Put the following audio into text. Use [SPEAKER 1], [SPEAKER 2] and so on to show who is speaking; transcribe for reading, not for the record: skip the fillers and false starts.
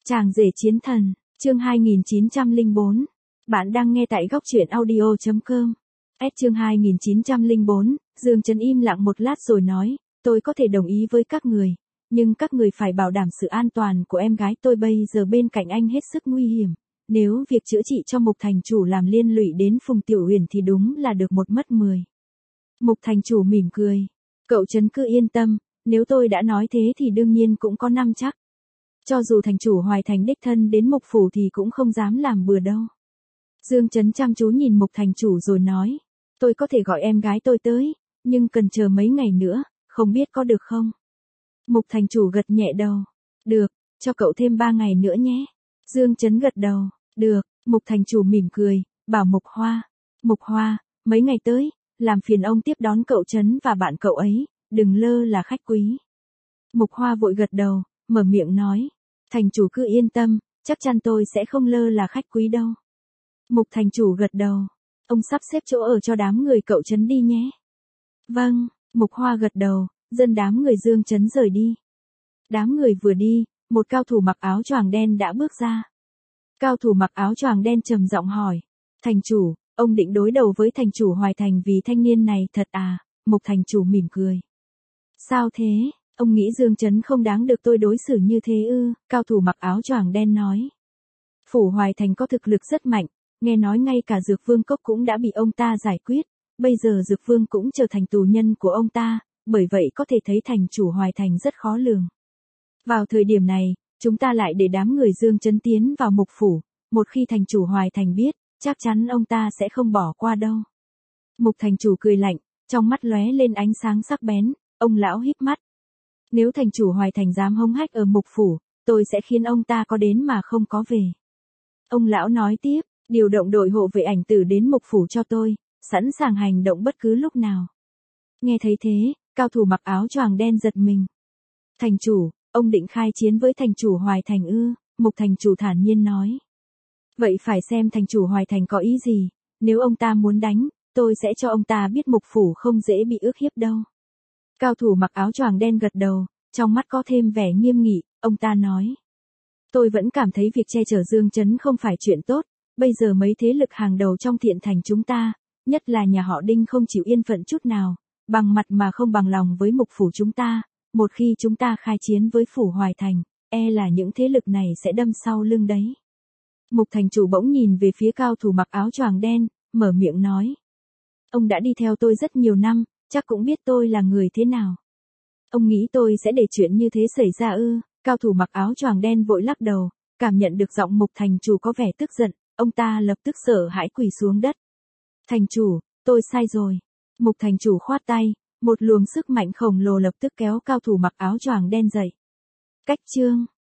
[SPEAKER 1] Chàng rể chiến thần, chương 2904. Bạn đang nghe tại góc truyện audio.com. Chương 2904, Dương Chấn im lặng một lát rồi nói, tôi có thể đồng ý với các người, nhưng các người phải bảo đảm sự an toàn của em gái tôi bây giờ bên cạnh anh hết sức nguy hiểm. Nếu việc chữa trị cho Mục thành chủ làm liên lụy đến Phùng Tiểu Uyển thì đúng là được một mất 10. Mục thành chủ mỉm cười, cậu Chấn cứ yên tâm, nếu tôi đã nói thế thì đương nhiên cũng có năm chắc. Cho dù thành chủ Hoài Thành đích thân đến Mục phủ thì cũng không dám làm bừa đâu. Dương Chấn chăm chú nhìn Mục thành chủ rồi nói, tôi có thể gọi em gái tôi tới, nhưng cần chờ mấy ngày nữa, không biết có được không? Mục thành chủ gật nhẹ đầu, được, cho cậu thêm 3 ngày nữa nhé. Dương Chấn gật đầu, được. Mục thành chủ mỉm cười, bảo Mục Hoa, mấy ngày tới, làm phiền ông tiếp đón cậu Chấn và bạn cậu ấy, đừng lơ là khách quý. Mục Hoa vội gật đầu, mở miệng nói, thành chủ cứ yên tâm, chắc chắn tôi sẽ không lơ là khách quý đâu. Mục thành chủ gật đầu, ông sắp xếp chỗ ở cho đám người cậu Chấn đi nhé. Vâng, Mục Hoa gật đầu, dẫn đám người Dương Chấn rời đi. Đám người vừa đi, một cao thủ mặc áo choàng đen đã bước ra. Cao thủ mặc áo choàng đen trầm giọng hỏi, thành chủ, ông định đối đầu với thành chủ Hoài Thành vì thanh niên này thật à? Mục thành chủ mỉm cười. Sao thế, ông nghĩ Dương Chấn không đáng được tôi đối xử như thế ư? Cao thủ mặc áo choàng đen nói. Phủ Hoài Thành có thực lực rất mạnh, nghe nói ngay cả Dược Vương Cốc cũng đã bị ông ta giải quyết, bây giờ Dược Vương cũng trở thành tù nhân của ông ta, bởi vậy có thể thấy thành chủ Hoài Thành rất khó lường. Vào thời điểm này, chúng ta lại để đám người Dương Chấn tiến vào Mục phủ, một khi thành chủ Hoài Thành biết, chắc chắn ông ta sẽ không bỏ qua đâu. Mục thành chủ cười lạnh, trong mắt lóe lên ánh sáng sắc bén, ông lão híp mắt. Nếu thành chủ Hoài Thành dám hống hách ở Mục phủ, tôi sẽ khiến ông ta có đến mà không có về. Ông lão nói tiếp, điều động đội hộ vệ ảnh tử đến Mục phủ cho tôi, sẵn sàng hành động bất cứ lúc nào. Nghe thấy thế, cao thủ mặc áo choàng đen giật mình. Thành chủ, ông định khai chiến với thành chủ Hoài Thành ư? Mục thành chủ thản nhiên nói. Vậy phải xem thành chủ Hoài Thành có ý gì, nếu ông ta muốn đánh, tôi sẽ cho ông ta biết Mục phủ không dễ bị ức hiếp đâu. Cao thủ mặc áo choàng đen gật đầu, trong mắt có thêm vẻ nghiêm nghị, ông ta nói. Tôi vẫn cảm thấy việc che chở Dương Chấn không phải chuyện tốt, bây giờ mấy thế lực hàng đầu trong Thiện Thành chúng ta, nhất là nhà họ Đinh không chịu yên phận chút nào, bằng mặt mà không bằng lòng với Mục phủ chúng ta, một khi chúng ta khai chiến với phủ Hoài Thành, là những thế lực này sẽ đâm sau lưng đấy. Mục thành chủ bỗng nhìn về phía cao thủ mặc áo choàng đen, mở miệng nói. Ông đã đi theo tôi rất nhiều năm, chắc cũng biết tôi là người thế nào. Ông nghĩ tôi sẽ để chuyện như thế xảy ra ư? Cao thủ mặc áo choàng đen vội lắc đầu, cảm nhận được giọng Mục thành chủ có vẻ tức giận, ông ta lập tức sợ hãi quỳ xuống đất. Thành chủ, tôi sai rồi. Mục thành chủ khoát tay, một luồng sức mạnh khổng lồ lập tức kéo cao thủ mặc áo choàng đen dậy. Cách chương